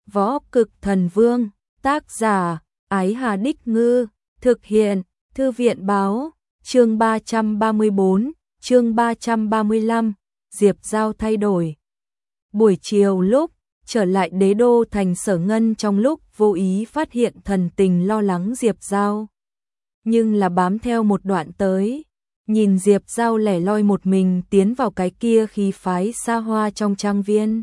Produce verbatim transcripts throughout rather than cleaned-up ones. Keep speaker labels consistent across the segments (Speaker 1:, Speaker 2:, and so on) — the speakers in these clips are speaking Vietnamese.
Speaker 1: Võ Cực Thần Vương, tác giả, Ái Hà Đích Ngư, thực hiện, Thư viện Báo, chương ba trăm ba mươi bốn, chương ba trăm ba mươi lăm, Diệp Giao thay đổi. Buổi chiều lúc trở lại đế đô thành, Sở Ngân trong lúc vô ý phát hiện thần tình lo lắng Diệp Giao. Nhưng là bám theo một đoạn tới, nhìn Diệp Giao lẻ loi một mình tiến vào cái kia khí phái xa hoa trong trang viên.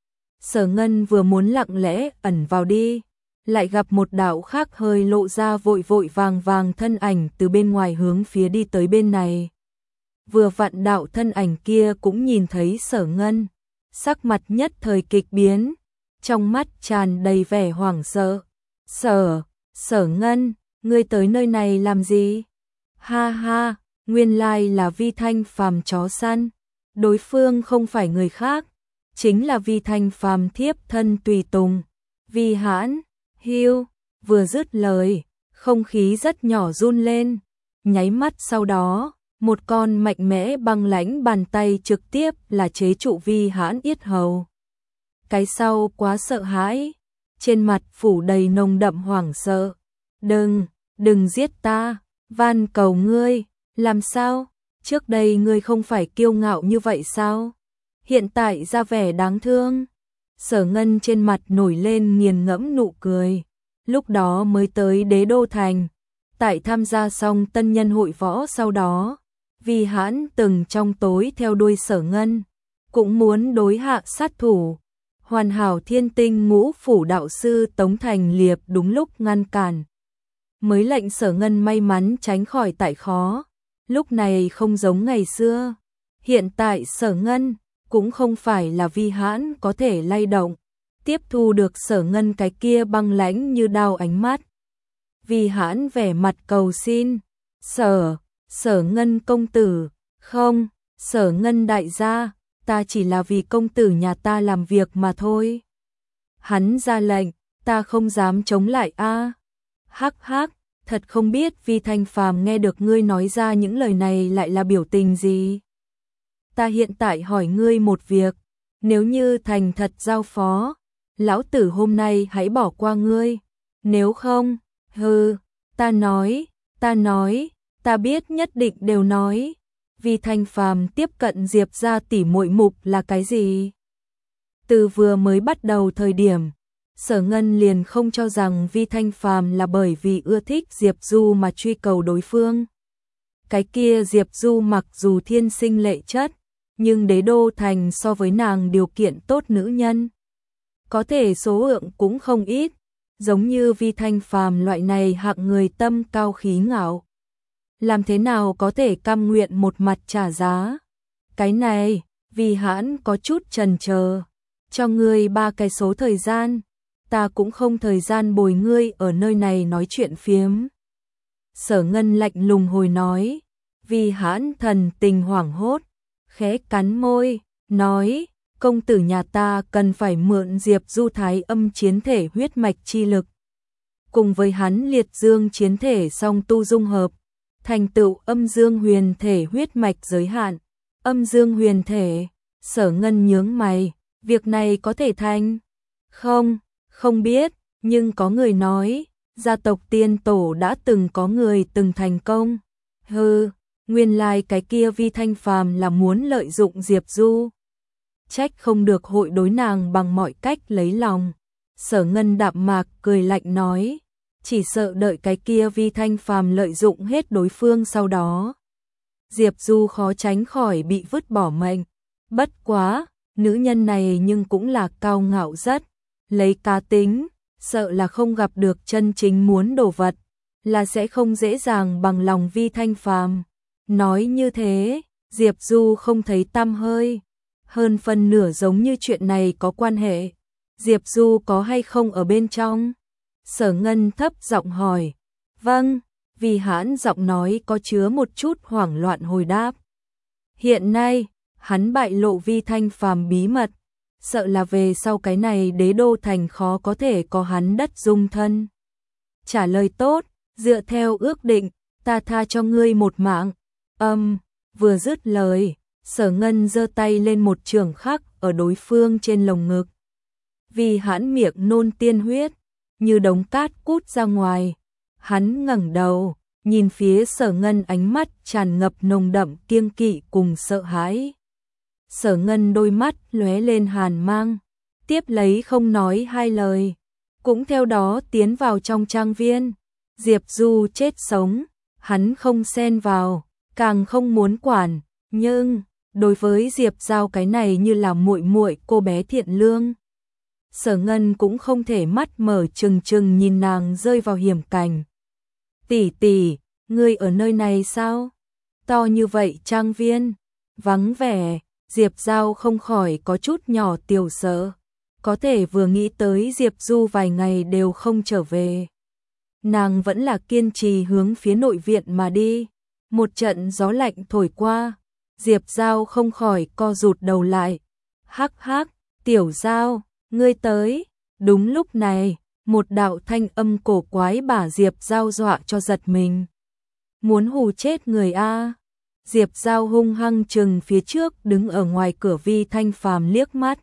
Speaker 1: Sở Ngân vừa muốn lặng lẽ ẩn vào đi, lại gặp một đạo khác hơi lộ ra vội vội vàng vàng thân ảnh từ bên ngoài hướng phía đi tới bên này. Vừa vặn đạo thân ảnh kia cũng nhìn thấy Sở Ngân, sắc mặt nhất thời kịch biến, trong mắt tràn đầy vẻ hoảng sợ. Sở, Sở Ngân, ngươi tới nơi này làm gì? Ha ha, nguyên lai là Vi Thanh Phàm chó săn. Đối phương không phải người khác, chính là Vi Thanh Phàm thiếp thân tùy tùng, Vi Hãn. Hiu, vừa dứt lời, không khí rất nhỏ run lên, nháy mắt sau đó, một con mạnh mẽ băng lãnh bàn tay trực tiếp là chế trụ Vi Hãn yết hầu. Cái sau quá sợ hãi, trên mặt phủ đầy nồng đậm hoảng sợ. Đừng, đừng giết ta, van cầu ngươi, làm sao? Trước đây ngươi không phải kiêu ngạo như vậy sao? Hiện tại ra vẻ đáng thương. Sở Ngân trên mặt nổi lên nghiền ngẫm nụ cười. Lúc đó mới tới đế đô thành, tại tham gia xong tân nhân hội võ sau đó, Vi Hãn từng trong tối theo đuôi Sở Ngân, cũng muốn đối hạ sát thủ. Hoàn hảo thiên tinh ngũ phủ đạo sư Tống Thành Liệp đúng lúc ngăn cản, mới lệnh Sở Ngân may mắn tránh khỏi tại khó. Lúc này không giống ngày xưa, hiện tại Sở Ngân cũng không phải là Vi Hãn có thể lay động, tiếp thu được Sở Ngân cái kia băng lãnh như đao ánh mắt. Vi Hãn vẻ mặt cầu xin, Sở, Sở Ngân công tử, không, Sở Ngân đại gia, ta chỉ là vì công tử nhà ta làm việc mà thôi. Hắn ra lệnh, ta không dám chống lại a. Hắc hắc, thật không biết Vi Thanh Phàm nghe được ngươi nói ra những lời này lại là biểu tình gì. Ta hiện tại hỏi ngươi một việc, nếu như thành thật giao phó, lão tử hôm nay hãy bỏ qua ngươi, nếu không, hừ, ta nói, ta nói, ta biết nhất định đều nói. Vi Thanh Phàm tiếp cận Diệp gia tỷ muội mục là cái gì? Từ vừa mới bắt đầu thời điểm, Sở Ngân liền không cho rằng Vi Thanh Phàm là bởi vì ưa thích Diệp Du mà truy cầu đối phương. Cái kia Diệp Du mặc dù thiên sinh lệ chất, nhưng đế đô thành so với nàng điều kiện tốt nữ nhân, có thể số lượng cũng không ít, giống như Vi Thanh Phàm loại này hạng người tâm cao khí ngạo. Làm thế nào có thể cam nguyện một mặt trả giá? Cái này, Vi Hãn có chút chần chờ. Cho ngươi ba cái số thời gian, ta cũng không thời gian bồi ngươi ở nơi này nói chuyện phiếm. Sở Ngân lạnh lùng hồi nói. Vi Hãn thần tình hoảng hốt, khẽ cắn môi, nói, công tử nhà ta cần phải mượn Diệp Du thái âm chiến thể huyết mạch chi lực, cùng với hắn liệt dương chiến thể song tu dung hợp, thành tựu âm dương huyền thể huyết mạch giới hạn. Âm dương huyền thể, Sở Ngân nhướng mày, việc này có thể thành? Không, không biết, nhưng có người nói, gia tộc tiên tổ đã từng có người từng thành công. Hừ, nguyên lai cái kia Vi Thanh Phàm là muốn lợi dụng Diệp Du. Trách không được hội đối nàng bằng mọi cách lấy lòng. Sở Ngân đạm mạc cười lạnh nói, chỉ sợ đợi cái kia Vi Thanh Phàm lợi dụng hết đối phương sau đó, Diệp Du khó tránh khỏi bị vứt bỏ mệnh. Bất quá, nữ nhân này nhưng cũng là cao ngạo rất, lấy cá tính, sợ là không gặp được chân chính muốn đồ vật, là sẽ không dễ dàng bằng lòng Vi Thanh Phàm. Nói như thế, Diệp Du không thấy tăm hơi, hơn phân nửa giống như chuyện này có quan hệ. Diệp Du có hay không ở bên trong? Sở Ngân thấp giọng hỏi. Vâng, Vi Hãn giọng nói có chứa một chút hoảng loạn hồi đáp. Hiện nay, hắn bại lộ Vi Thanh Phàm bí mật, sợ là về sau cái này đế đô thành khó có thể có hắn đất dung thân. Trả lời tốt, dựa theo ước định, ta tha cho ngươi một mạng. Âm, um, vừa dứt lời, Sở Ngân giơ tay lên một trường khắc ở đối phương trên lồng ngực. vì hãn miệng nôn tiên huyết, như đống cát cút ra ngoài. Hắn ngẩng đầu, nhìn phía Sở Ngân, ánh mắt tràn ngập nồng đậm kiêng kỵ cùng sợ hãi. Sở Ngân đôi mắt lóe lên hàn mang, tiếp lấy không nói hai lời, cũng theo đó tiến vào trong trang viên. Diệp Du chết sống, hắn không xen vào, càng không muốn quản, nhưng đối với Diệp Giao cái này như là muội muội cô bé thiện lương. Sở Ngân cũng không thể mắt mở trừng trừng nhìn nàng rơi vào hiểm cảnh. Tỷ tỷ, ngươi ở nơi này sao? To như vậy trang viên, vắng vẻ, Diệp Giao không khỏi có chút nhỏ tiểu sợ. Có thể vừa nghĩ tới Diệp Du vài ngày đều không trở về, nàng vẫn là kiên trì hướng phía nội viện mà đi. Một trận gió lạnh thổi qua, Diệp Giao không khỏi co rụt đầu lại. Hắc hắc, tiểu Giao, ngươi tới. Đúng lúc này, một đạo thanh âm cổ quái bả Diệp Giao dọa cho giật mình. Muốn hù chết người a? Diệp Giao hung hăng trừng phía trước đứng ở ngoài cửa Vi Thanh Phàm liếc mắt.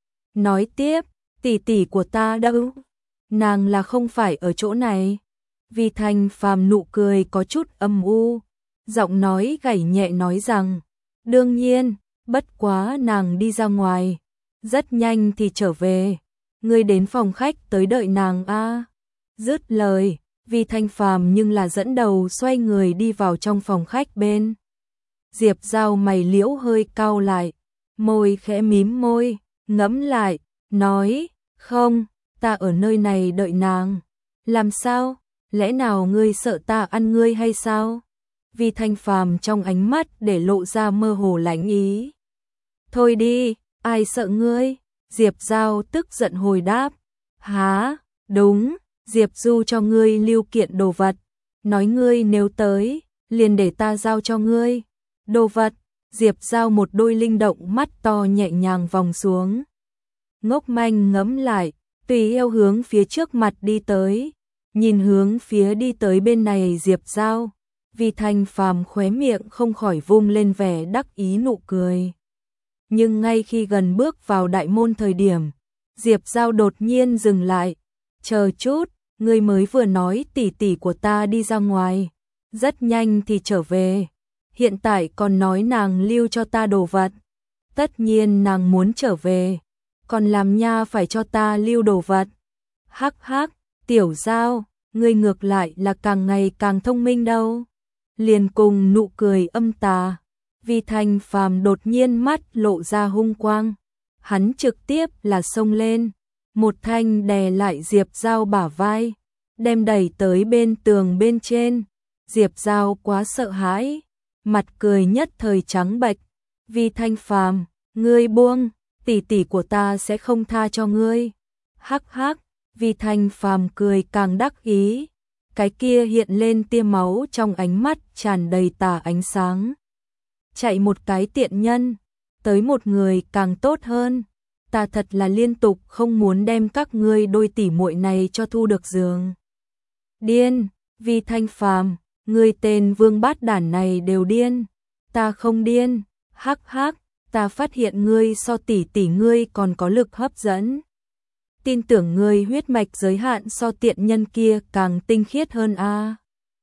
Speaker 1: Nói tiếp, tỷ tỷ của ta đâu? Nàng là không phải ở chỗ này. Vi Thanh Phàm nụ cười có chút âm u, giọng nói gảy nhẹ nói rằng, đương nhiên, bất quá nàng đi ra ngoài, rất nhanh thì trở về, ngươi đến phòng khách tới đợi nàng a. Dứt lời, Vi Thanh Phàm nhưng là dẫn đầu xoay người đi vào trong phòng khách bên. Diệp Giao mày liễu hơi cau lại, môi khẽ mím môi, ngẫm lại, nói, không, ta ở nơi này đợi nàng. Làm sao? Lẽ nào ngươi sợ ta ăn ngươi hay sao? Vi Thanh Phàm trong ánh mắt để lộ ra mơ hồ lãnh ý. Thôi đi, ai sợ ngươi? Diệp Giao tức giận hồi đáp. Hả? Đúng, Diệp Du cho ngươi lưu kiện đồ vật, nói ngươi nếu tới, liền để ta giao cho ngươi. Đồ vật? Diệp Giao một đôi linh động mắt to nhẹ nhàng vòng xuống. Ngốc manh ngẫm lại, tùy theo hướng phía trước mặt đi tới. Nhìn hướng phía đi tới bên này Diệp Giao, Vi Thanh Phàm khóe miệng không khỏi vung lên vẻ đắc ý nụ cười. Nhưng ngay khi gần bước vào đại môn thời điểm, Diệp Giao đột nhiên dừng lại. Chờ chút, ngươi mới vừa nói tỷ tỷ của ta đi ra ngoài, rất nhanh thì trở về. Hiện tại còn nói nàng lưu cho ta đồ vật. Tất nhiên nàng muốn trở về, còn làm nha phải cho ta lưu đồ vật. Hắc hắc, tiểu Giao, ngươi ngược lại là càng ngày càng thông minh đâu. Liền cùng nụ cười âm tà, Vi Thanh Phàm đột nhiên mắt lộ ra hung quang. Hắn trực tiếp là xông lên, một thanh đè lại Diệp Giao bả vai, đem đẩy tới bên tường bên trên. Diệp Giao quá sợ hãi, mặt cười nhất thời trắng bệch. Vi Thanh Phàm, ngươi buông, tỷ tỷ của ta sẽ không tha cho ngươi. Hắc hắc, Vi Thanh Phàm cười càng đắc ý, cái kia hiện lên tia máu trong ánh mắt tràn đầy tà ánh sáng. Chạy một cái tiện nhân, tới một người càng tốt hơn. Ta thật là liên tục không muốn đem các ngươi đôi tỷ muội này cho thu được giường. Điên, Vi Thanh Phàm, ngươi tên vương bát đản này đều điên. Ta không điên, hắc hắc, ta phát hiện ngươi so tỷ tỷ ngươi còn có lực hấp dẫn. Tin tưởng ngươi huyết mạch giới hạn so tiện nhân kia càng tinh khiết hơn a. À.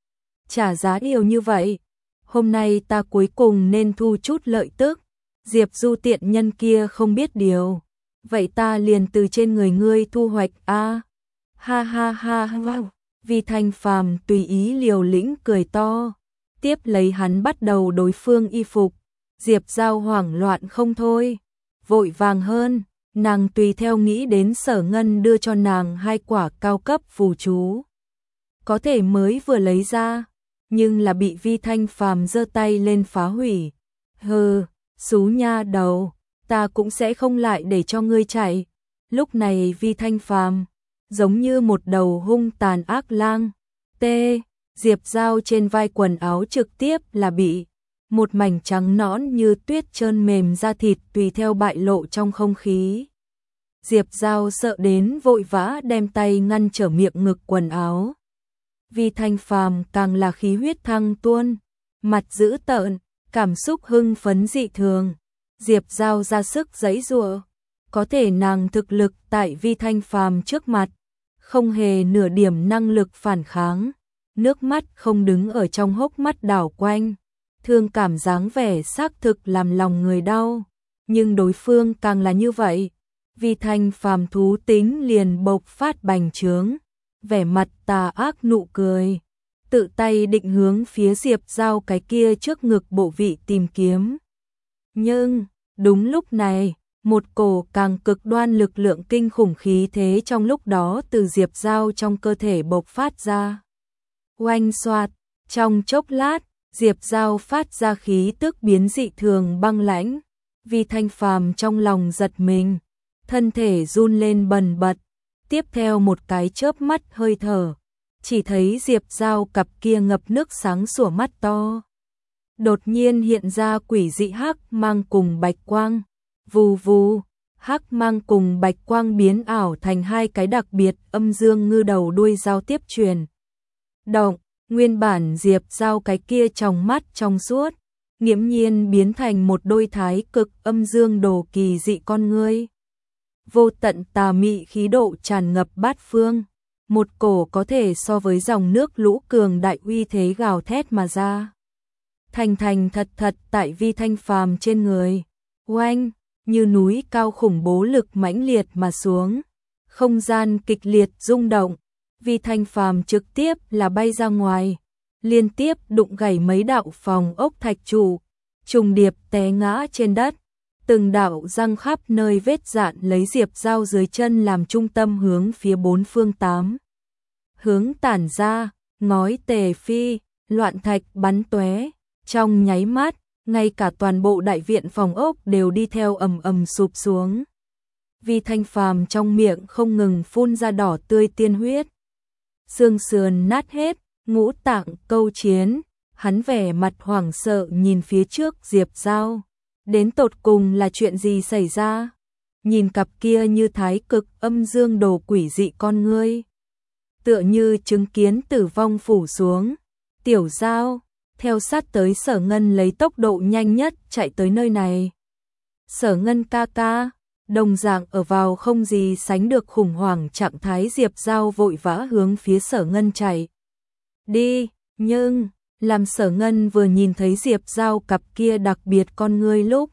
Speaker 1: Trả giá nhiều như vậy, hôm nay ta cuối cùng nên thu chút lợi tức. Diệp Du tiện nhân kia không biết điều, vậy ta liền từ trên người ngươi thu hoạch a. À. Ha ha ha ha. Vi Thanh Phàm tùy ý liều lĩnh cười to, tiếp lấy hắn bắt đầu đối phương y phục. Diệp Giao hoảng loạn không thôi, vội vàng hơn. Nàng tùy theo nghĩ đến Sở Ngân đưa cho nàng hai quả cao cấp phù chú. Có thể mới vừa lấy ra, nhưng là bị Vi Thanh Phàm giơ tay lên phá hủy. Hừ, xú nha đầu, ta cũng sẽ không lại để cho ngươi chạy. Lúc này Vi Thanh Phàm giống như một đầu hung tàn ác lang. T. Diệp Giao trên vai quần áo trực tiếp là bị một mảnh trắng nõn như tuyết trơn mềm da thịt tùy theo bại lộ trong không khí. Diệp Giao sợ đến vội vã đem tay ngăn trở miệng ngực quần áo. Vi Thanh Phàm càng là khí huyết thăng tuôn, mặt dữ tợn, cảm xúc hưng phấn dị thường. Diệp Giao ra sức giãy giụa, có thể nàng thực lực tại Vi Thanh Phàm trước mặt, không hề nửa điểm năng lực phản kháng, nước mắt không đứng ở trong hốc mắt đảo quanh, thương cảm dáng vẻ xác thực làm lòng người đau, nhưng đối phương càng là như vậy, Vi Thanh Phàm thú tính liền bộc phát bành trướng, vẻ mặt tà ác nụ cười, tự tay định hướng phía Diệp Giao cái kia trước ngực bộ vị tìm kiếm. Nhưng, đúng lúc này, một cổ càng cực đoan lực lượng kinh khủng khí thế trong lúc đó từ Diệp Giao trong cơ thể bộc phát ra. Oanh xoạt, trong chốc lát, Diệp Giao phát ra khí tức biến dị thường băng lãnh, Vi Thanh Phàm trong lòng giật mình, thân thể run lên bần bật, tiếp theo một cái chớp mắt hơi thở, chỉ thấy Diệp Giao cặp kia ngập nước sáng sủa mắt to. Đột nhiên hiện ra quỷ dị hắc mang cùng bạch quang, vù vù, hắc mang cùng bạch quang biến ảo thành hai cái đặc biệt âm dương ngư đầu đuôi giao tiếp truyền. Động, nguyên bản Diệp Giao cái kia trong mắt trong suốt, nghiễm nhiên biến thành một đôi thái cực âm dương đồ kỳ dị con ngươi. Vô tận tà mị khí độ tràn ngập bát phương, một cổ có thể so với dòng nước lũ cường đại uy thế gào thét mà ra. Thành thành thật thật tại Vi Thanh Phàm trên người, oanh, như núi cao khủng bố lực mãnh liệt mà xuống, không gian kịch liệt rung động, Vi Thanh Phàm trực tiếp là bay ra ngoài, liên tiếp đụng gãy mấy đạo phòng ốc thạch trụ, trùng điệp té ngã trên đất, từng đạo răng khắp nơi vết dạn lấy Diệp Giao dưới chân làm trung tâm hướng phía bốn phương tám hướng tản ra, ngói tề phi, loạn thạch bắn tóe, trong nháy mắt, ngay cả toàn bộ đại viện phòng ốc đều đi theo ầm ầm sụp xuống. Vi Thanh Phàm trong miệng không ngừng phun ra đỏ tươi tiên huyết, xương sườn nát hết, ngũ tạng câu chiến, hắn vẻ mặt hoảng sợ nhìn phía trước Diệp Giao, đến tột cùng là chuyện gì xảy ra? Nhìn cặp kia như thái cực âm dương đồ quỷ dị con ngươi, tựa như chứng kiến tử vong phủ xuống. Tiểu Giao theo sát tới Sở Ngân lấy tốc độ nhanh nhất chạy tới nơi này. Sở Ngân ca ca, đồng dạng ở vào không gì sánh được khủng hoảng trạng thái, Diệp Giao vội vã hướng phía Sở Ngân chạy đi, nhưng làm Sở Ngân vừa nhìn thấy Diệp Giao cặp kia đặc biệt con ngươi lúc,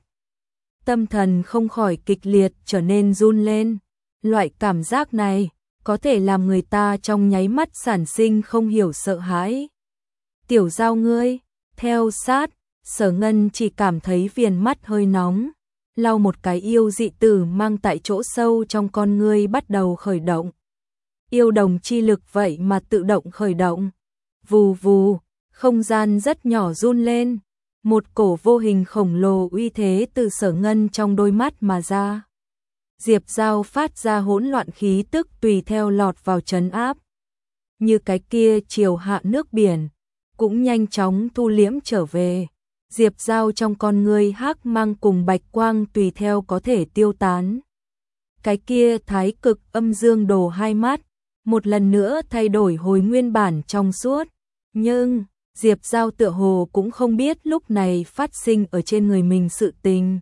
Speaker 1: tâm thần không khỏi kịch liệt trở nên run lên. Loại cảm giác này có thể làm người ta trong nháy mắt sản sinh không hiểu sợ hãi. Tiểu Giao ngươi, theo sát, Sở Ngân chỉ cảm thấy viền mắt hơi nóng, lau một cái yêu dị tử mang tại chỗ sâu trong con ngươi bắt đầu khởi động. Yêu đồng chi lực vậy mà tự động khởi động. Vù vù, không gian rất nhỏ run lên, một cổ vô hình khổng lồ uy thế từ Sở Ngân trong đôi mắt mà ra. Diệp Giao phát ra hỗn loạn khí tức tùy theo lọt vào trấn áp. Như cái kia chiều hạ nước biển, cũng nhanh chóng thu liễm trở về. Diệp Giao trong con ngươi hắc mang cùng bạch quang tùy theo có thể tiêu tán. Cái kia thái cực âm dương đồ hai mắt, một lần nữa thay đổi hồi nguyên bản trong suốt. Nhưng, Diệp Giao tựa hồ cũng không biết lúc này phát sinh ở trên người mình sự tình.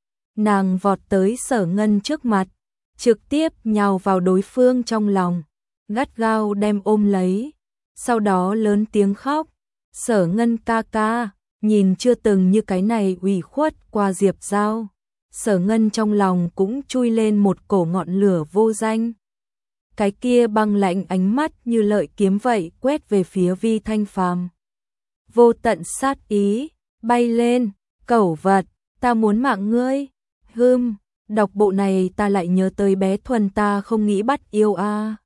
Speaker 1: Nàng vọt tới Sở Ngân trước mặt, trực tiếp nhào vào đối phương trong lòng, gắt gao đem ôm lấy, sau đó lớn tiếng khóc. Sở Ngân ca ca, nhìn chưa từng như cái này ủy khuất qua Diệp Giao. Sở Ngân trong lòng cũng chui lên một cổ ngọn lửa vô danh. Cái kia băng lạnh ánh mắt như lợi kiếm vậy quét về phía Vi Thanh Phàm. Vô tận sát ý, bay lên, cẩu vật, ta muốn mạng ngươi. Hừm, đọc bộ này ta lại nhớ tới bé Thuần ta không nghĩ bắt yêu a. À.